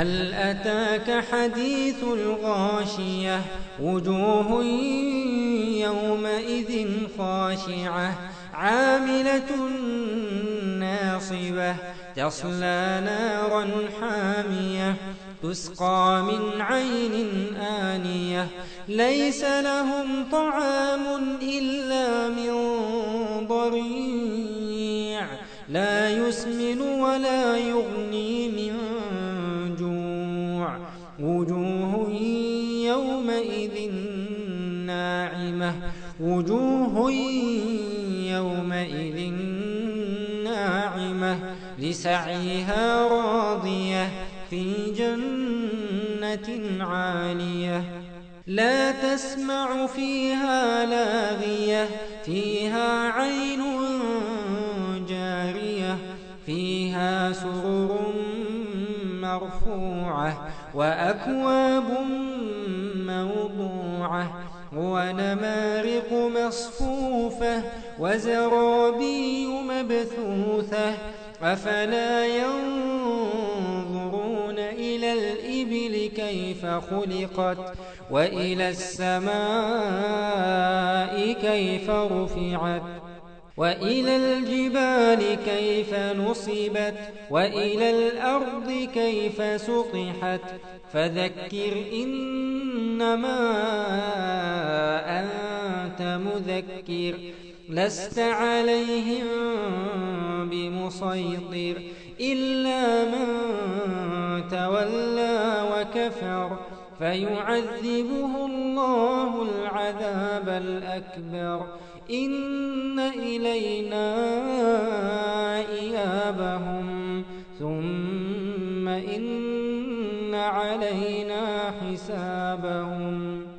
هل أتاك حديث الغاشية وجوه يومئذ خاشعة عاملة ناصبة تصلى نارا حامية تسقى من عين آنية ليس لهم طعام إلا من ضريع لا يسمن ولا يغني من جوع وجوه يومئذ ناعمة وجوه يومئذ ناعمة لسعيها راضية في جنة عالية لا تسمع فيها لاغية فيها عين جارية فيها سرر مرفوعة وأكواب موضوعة ونمارق مصفوفة وزرابي مبثوثة أفلا ينظرون إلى الإبل كيف خلقت وإلى السماء كيف رفعت وإلى الجبال كيف نصبت وإلى الأرض كيف سطحت فذكر إنما أنت مذكر لست عليهم بمسيطر إلا من تولى وكفر فيعذبه الله العذاب الأكبر إن إلينا إيابهم ثم إن علينا حسابهم